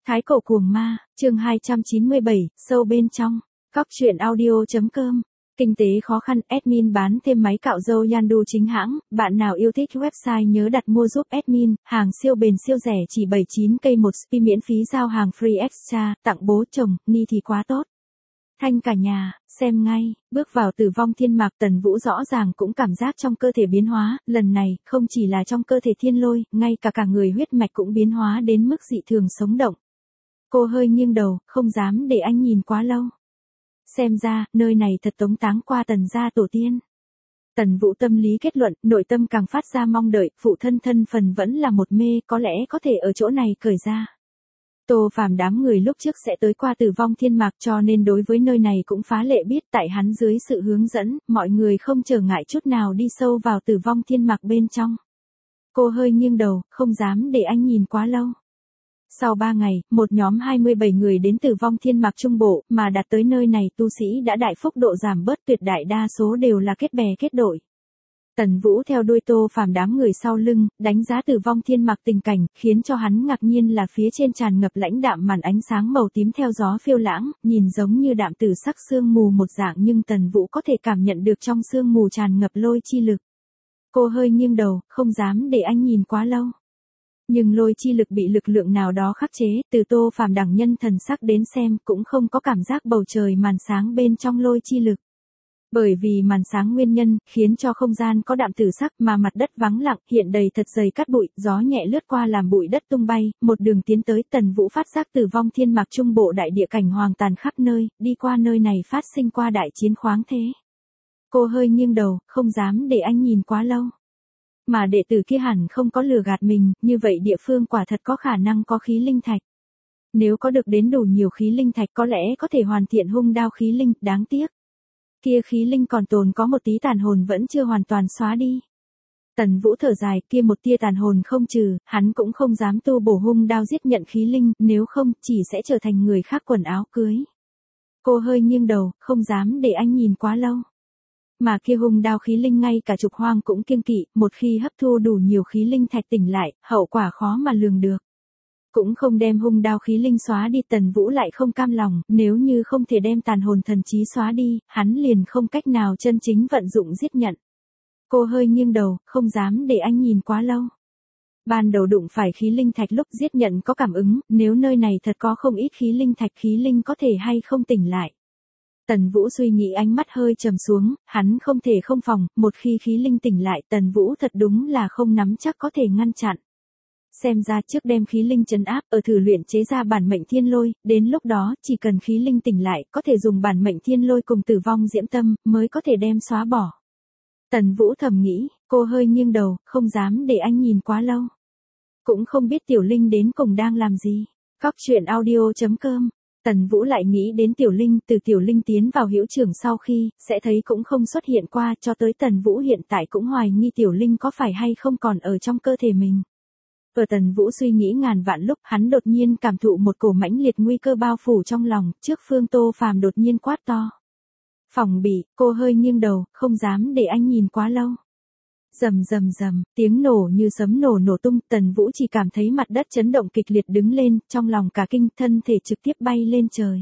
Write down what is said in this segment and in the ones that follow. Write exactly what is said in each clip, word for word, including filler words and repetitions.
Thái cổ cuồng ma, chương hai trăm chín mươi bảy, sâu bên trong. Cóc truyện audio chấm com. Kinh tế khó khăn, admin bán thêm máy cạo râu Yandu chính hãng, bạn nào yêu thích website nhớ đặt mua giúp admin, hàng siêu bền siêu rẻ chỉ bảy mươi chín cây một spi miễn phí giao hàng free extra, tặng bố chồng, ni thì quá tốt. Thanh cả nhà, xem ngay, bước vào tử vong thiên mạc Tần Vũ rõ ràng cũng cảm giác trong cơ thể biến hóa, lần này, không chỉ là trong cơ thể thiên lôi, ngay cả cả người huyết mạch cũng biến hóa đến mức dị thường sống động. Cô hơi nghiêng đầu, không dám để anh nhìn quá lâu. Xem ra, nơi này thật tống táng qua Tần gia tổ tiên. Tần Vũ tâm lý kết luận, nội tâm càng phát ra mong đợi, phụ thân thân phần vẫn là một mê, có lẽ có thể ở chỗ này cởi ra. Tô Phàm đám người lúc trước sẽ tới qua tử vong thiên mạc cho nên đối với nơi này cũng phá lệ biết, tại hắn dưới sự hướng dẫn, mọi người không trở ngại chút nào đi sâu vào tử vong thiên mạc bên trong. Cô hơi nghiêng đầu, không dám để anh nhìn quá lâu. Sau ba ngày, một nhóm hai mươi bảy người đến tử vong thiên mạc trung bộ, mà đạt tới nơi này tu sĩ đã đại phúc độ giảm bớt, tuyệt đại đa số đều là kết bè kết đội. Tần Vũ theo đuôi Tô Phàm đám người sau lưng, đánh giá tử vong thiên mạc tình cảnh, khiến cho hắn ngạc nhiên là phía trên tràn ngập lãnh đạm màn ánh sáng màu tím theo gió phiêu lãng, nhìn giống như đạm tử sắc sương mù một dạng, nhưng Tần Vũ có thể cảm nhận được trong sương mù tràn ngập lôi chi lực. Cô hơi nghiêng đầu, không dám để anh nhìn quá lâu. Nhưng lôi chi lực bị lực lượng nào đó khắc chế, từ Tô Phàm đẳng nhân thần sắc đến xem cũng không có cảm giác bầu trời màn sáng bên trong lôi chi lực. Bởi vì màn sáng nguyên nhân, khiến cho không gian có đạm tử sắc mà mặt đất vắng lặng, hiện đầy thật dày cát bụi, gió nhẹ lướt qua làm bụi đất tung bay, một đường tiến tới Tần Vũ phát giác tử vong thiên mạc trung bộ đại địa cảnh hoàng tàn khắp nơi, đi qua nơi này phát sinh qua đại chiến khoáng thế. Cô hơi nghiêng đầu, không dám để anh nhìn quá lâu. Mà đệ tử kia hẳn không có lừa gạt mình, như vậy địa phương quả thật có khả năng có khí linh thạch. Nếu có được đến đủ nhiều khí linh thạch có lẽ có thể hoàn thiện hung đao khí linh, đáng tiếc. Kia khí linh còn tồn có một tí tàn hồn vẫn chưa hoàn toàn xóa đi. Tần Vũ thở dài, kia một tia tàn hồn không trừ, hắn cũng không dám tu bổ hung đao giết nhận khí linh, nếu không, chỉ sẽ trở thành người khác quần áo cưới. Cô hơi nghiêng đầu, không dám để anh nhìn quá lâu. Mà kia hung đao khí linh ngay cả trục hoang cũng kiêng kỵ, một khi hấp thu đủ nhiều khí linh thạch tỉnh lại, hậu quả khó mà lường được. Cũng không đem hung đao khí linh xóa đi, Tần Vũ lại không cam lòng, nếu như không thể đem tàn hồn thần trí xóa đi, hắn liền không cách nào chân chính vận dụng giết nhận. Cô hơi nghiêng đầu, không dám để anh nhìn quá lâu. Ban đầu đụng phải khí linh thạch lúc giết nhận có cảm ứng, nếu nơi này thật có không ít khí linh thạch, khí linh có thể hay không tỉnh lại. Tần Vũ suy nghĩ, ánh mắt hơi trầm xuống, hắn không thể không phòng, một khi khí linh tỉnh lại Tần Vũ thật đúng là không nắm chắc có thể ngăn chặn. Xem ra trước đem khí linh trấn áp, ở thử luyện chế ra bản mệnh thiên lôi, đến lúc đó, chỉ cần khí linh tỉnh lại, có thể dùng bản mệnh thiên lôi cùng tử vong diễm tâm, mới có thể đem xóa bỏ. Tần Vũ thầm nghĩ, cô hơi nghiêng đầu, không dám để anh nhìn quá lâu. Cũng không biết tiểu linh đến cùng đang làm gì. Cóc truyện audio chấm com. Tần Vũ lại nghĩ đến tiểu linh, từ tiểu linh tiến vào hữu trường sau khi, sẽ thấy cũng không xuất hiện qua, cho tới Tần Vũ hiện tại cũng hoài nghi tiểu linh có phải hay không còn ở trong cơ thể mình. Ở Tần Vũ suy nghĩ ngàn vạn lúc, hắn đột nhiên cảm thụ một cổ mãnh liệt nguy cơ bao phủ trong lòng, trước phương Tô Phàm đột nhiên quát to. Phòng bị, cô hơi nghiêng đầu, không dám để anh nhìn quá lâu. Rầm rầm rầm, tiếng nổ như sấm nổ nổ tung, Tần Vũ chỉ cảm thấy mặt đất chấn động kịch liệt, đứng lên, trong lòng cả kinh, thân thể trực tiếp bay lên trời.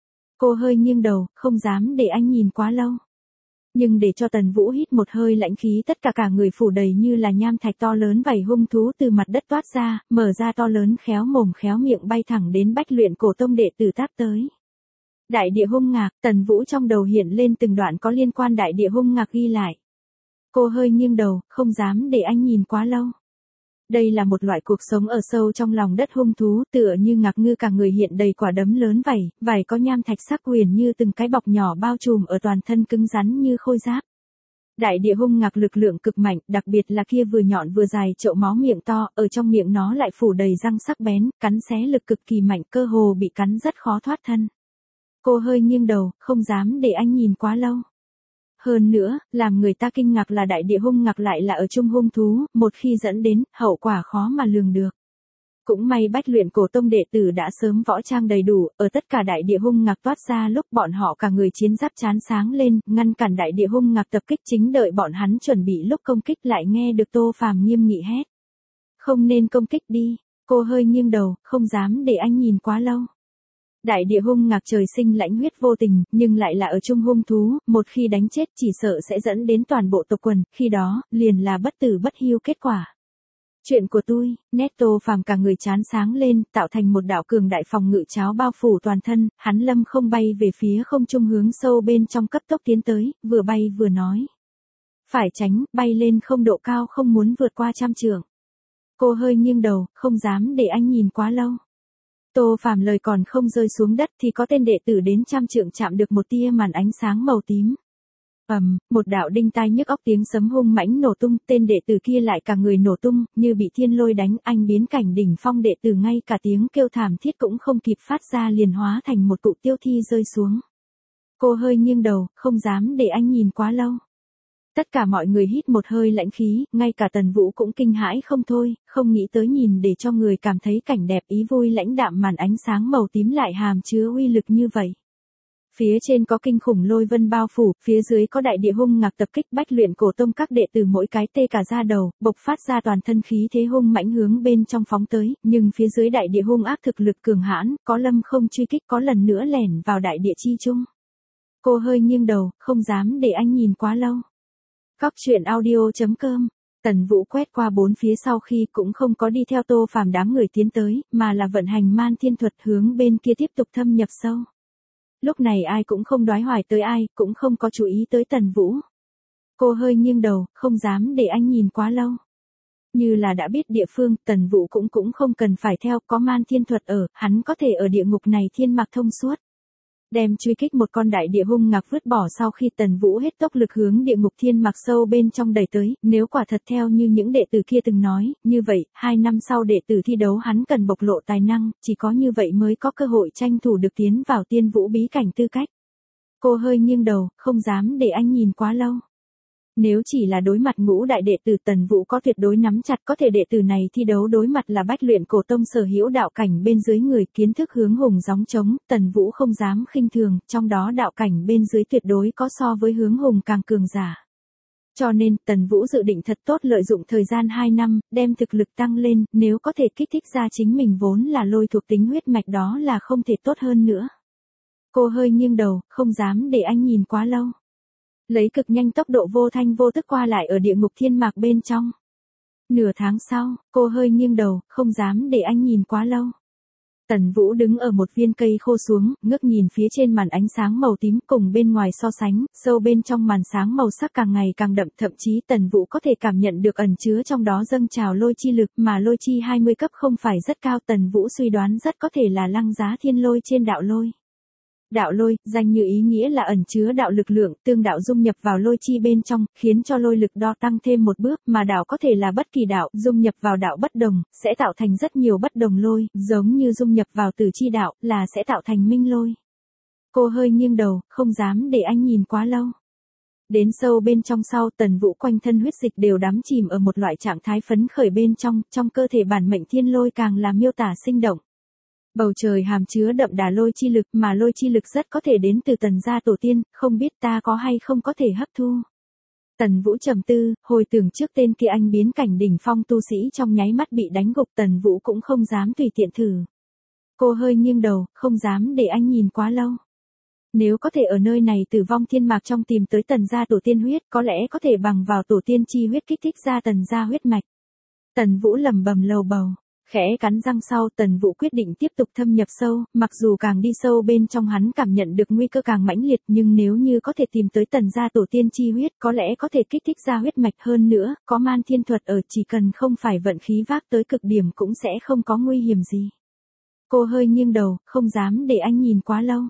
Cô hơi nghiêng đầu, không dám để anh nhìn quá lâu. Nhưng để cho Tần Vũ hít một hơi lãnh khí, tất cả cả người phủ đầy như là nham thạch to lớn vảy hung thú từ mặt đất toát ra, mở ra to lớn khéo mồm khéo miệng bay thẳng đến Bách Luyện Cổ Tông đệ tử tác tới. Đại địa hung ngạc, Tần Vũ trong đầu hiện lên từng đoạn có liên quan đại địa hung ngạc ghi lại. Cô hơi nghiêng đầu, không dám để anh nhìn quá lâu. Đây là một loại cuộc sống ở sâu trong lòng đất hung thú, tựa như ngạc ngư, cả người hiện đầy quả đấm lớn vảy, vảy có nham thạch sắc huyền như từng cái bọc nhỏ bao trùm ở toàn thân, cứng rắn như khôi giáp. Đại địa hung ngạc lực lượng cực mạnh, đặc biệt là kia vừa nhọn vừa dài chậu máu miệng to, ở trong miệng nó lại phủ đầy răng sắc bén, cắn xé lực cực kỳ mạnh, cơ hồ bị cắn rất khó thoát thân. Cô hơi nghiêng đầu, không dám để anh nhìn quá lâu. Hơn nữa, làm người ta kinh ngạc là đại địa hung ngạc lại là ở chung hung thú, một khi dẫn đến, hậu quả khó mà lường được. Cũng may Bách Luyện Cổ Tông đệ tử đã sớm võ trang đầy đủ, ở tất cả đại địa hung ngạc toát ra lúc bọn họ cả người chiến giáp chán sáng lên, ngăn cản đại địa hung ngạc tập kích, chính đợi bọn hắn chuẩn bị lúc công kích lại nghe được Tô Phàm nghiêm nghị hét. Không nên công kích đi. Cô hơi nghiêng đầu, không dám để anh nhìn quá lâu. Đại địa hung ngạc trời sinh lãnh huyết vô tình, nhưng lại là ở chung hung thú, một khi đánh chết chỉ sợ sẽ dẫn đến toàn bộ tộc quần, khi đó, liền là bất tử bất hiu kết quả. Chuyện của tôi, nét Tô Phàm cả người chán sáng lên, tạo thành một đạo cường đại phòng ngự cháo bao phủ toàn thân, hắn lâm không bay về phía không trung hướng sâu bên trong cấp tốc tiến tới, vừa bay vừa nói. Phải tránh, bay lên không độ cao không muốn vượt qua trăm trượng. Cô hơi nghiêng đầu, không dám để anh nhìn quá lâu. Tô Phàm lời còn không rơi xuống đất thì có tên đệ tử đến trăm trượng chạm được một tia màn ánh sáng màu tím. Ầm, um, một đạo đinh tai nhức óc tiếng sấm hung mãnh nổ tung, tên đệ tử kia lại cả người nổ tung, như bị thiên lôi đánh, anh biến cảnh đỉnh phong đệ tử ngay cả tiếng kêu thảm thiết cũng không kịp phát ra liền hóa thành một cụ tiêu thi rơi xuống. Cô hơi nghiêng đầu, không dám để anh nhìn quá lâu. Tất cả mọi người hít một hơi lãnh khí, ngay cả Tần Vũ cũng kinh hãi không thôi, không nghĩ tới nhìn để cho người cảm thấy cảnh đẹp ý vui lãnh đạm màn ánh sáng màu tím lại hàm chứa uy lực như vậy. Phía trên có kinh khủng lôi vân bao phủ, phía dưới có đại địa hung ngạc tập kích bách luyện cổ tông các đệ tử mỗi cái tê cả da đầu, bộc phát ra toàn thân khí thế hung mãnh hướng bên trong phóng tới, nhưng phía dưới đại địa hung ác thực lực cường hãn, có lâm không truy kích có lần nữa lẻn vào đại địa chi trung. Cô hơi nghiêng đầu, không dám để anh nhìn quá lâu. Cóc truyện audio chấm com. Tần Vũ quét qua bốn phía sau khi cũng không có đi theo Tô Phàm đám người tiến tới, mà là vận hành man thiên thuật hướng bên kia tiếp tục thâm nhập sâu. Lúc này ai cũng không đoái hoài tới ai, cũng không có chú ý tới Tần Vũ. Cô hơi nghiêng đầu, không dám để anh nhìn quá lâu. Như là đã biết địa phương, Tần Vũ cũng cũng không cần phải theo, có man thiên thuật ở, hắn có thể ở địa ngục này thiên mạc thông suốt. Đem truy kích một con đại địa hung ngạc vứt bỏ sau khi Tần Vũ hết tốc lực hướng địa ngục thiên mạc sâu bên trong đẩy tới, nếu quả thật theo như những đệ tử kia từng nói, như vậy, hai năm sau đệ tử thi đấu hắn cần bộc lộ tài năng, chỉ có như vậy mới có cơ hội tranh thủ được tiến vào tiên vũ bí cảnh tư cách. Cô hơi nghiêng đầu, không dám để anh nhìn quá lâu. Nếu chỉ là đối mặt ngũ đại đệ tử Tần Vũ có tuyệt đối nắm chặt, có thể đệ tử này thi đấu đối mặt là bách luyện cổ tông sở hữu đạo cảnh bên dưới người, kiến thức hướng hùng gióng trống, Tần Vũ không dám khinh thường, trong đó đạo cảnh bên dưới tuyệt đối có so với hướng hùng càng cường giả. Cho nên, Tần Vũ dự định thật tốt lợi dụng thời gian hai năm, đem thực lực tăng lên, nếu có thể kích thích ra chính mình vốn là lôi thuộc tính huyết mạch đó là không thể tốt hơn nữa. Cô hơi nghiêng đầu, không dám để anh nhìn quá lâu. Lấy cực nhanh tốc độ vô thanh vô tức qua lại ở địa ngục thiên mạc bên trong. Nửa tháng sau, cô hơi nghiêng đầu, không dám để anh nhìn quá lâu. Tần Vũ đứng ở một viên cây khô xuống, ngước nhìn phía trên màn ánh sáng màu tím cùng bên ngoài so sánh, sâu bên trong màn sáng màu sắc càng ngày càng đậm, thậm chí Tần Vũ có thể cảm nhận được ẩn chứa trong đó dâng trào lôi chi lực, mà lôi chi hai mươi cấp không phải rất cao, Tần Vũ suy đoán rất có thể là lăng giá thiên lôi trên đạo lôi. Đạo lôi, danh như ý nghĩa là ẩn chứa đạo lực lượng, tương đạo dung nhập vào lôi chi bên trong, khiến cho lôi lực đo tăng thêm một bước, mà đạo có thể là bất kỳ đạo, dung nhập vào đạo bất đồng, sẽ tạo thành rất nhiều bất đồng lôi, giống như dung nhập vào tử chi đạo, là sẽ tạo thành minh lôi. Cô hơi nghiêng đầu, không dám để anh nhìn quá lâu. Đến sâu bên trong sau, Tần Vũ quanh thân huyết dịch đều đắm chìm ở một loại trạng thái phấn khởi bên trong, trong cơ thể bản mệnh thiên lôi càng là miêu tả sinh động. Bầu trời hàm chứa đậm đà lôi chi lực, mà lôi chi lực rất có thể đến từ Tần gia tổ tiên, không biết ta có hay không có thể hấp thu. Tần Vũ trầm tư, hồi tưởng trước tên kia anh biến cảnh đỉnh phong tu sĩ trong nháy mắt bị đánh gục, Tần Vũ cũng không dám tùy tiện thử. Cô hơi nghiêng đầu, không dám để anh nhìn quá lâu. Nếu có thể ở nơi này tử vong thiên mạc trong tìm tới Tần gia tổ tiên huyết, có lẽ có thể bằng vào tổ tiên chi huyết kích thích ra Tần gia huyết mạch. Tần Vũ lẩm bẩm lầu bầu. Khẽ cắn răng sau, Tần Vũ quyết định tiếp tục thâm nhập sâu, mặc dù càng đi sâu bên trong hắn cảm nhận được nguy cơ càng mãnh liệt, nhưng nếu như có thể tìm tới Tần gia tổ tiên chi huyết, có lẽ có thể kích thích ra huyết mạch hơn nữa, có man thiên thuật ở, chỉ cần không phải vận khí vác tới cực điểm cũng sẽ không có nguy hiểm gì. Cô hơi nghiêng đầu, không dám để anh nhìn quá lâu.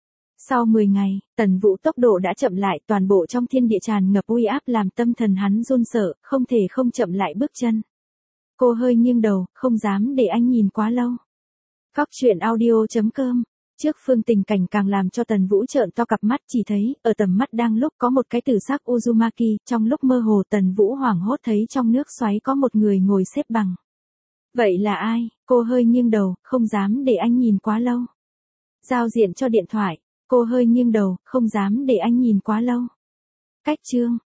Sau mười ngày, Tần Vũ tốc độ đã chậm lại, toàn bộ trong thiên địa tràn ngập uy áp làm tâm thần hắn run sợ, không thể không chậm lại bước chân. Cô hơi nghiêng đầu, không dám để anh nhìn quá lâu. Cóc truyện audio chấm com. Trước phương tình cảnh càng làm cho Tần Vũ trợn to cặp mắt, chỉ thấy, ở tầm mắt đang lúc có một cái tử sắc Uzumaki, trong lúc mơ hồ Tần Vũ hoảng hốt thấy trong nước xoáy có một người ngồi xếp bằng. Vậy là ai? Cô hơi nghiêng đầu, không dám để anh nhìn quá lâu. Giao diện cho điện thoại. Cô hơi nghiêng đầu, không dám để anh nhìn quá lâu. Cách chương.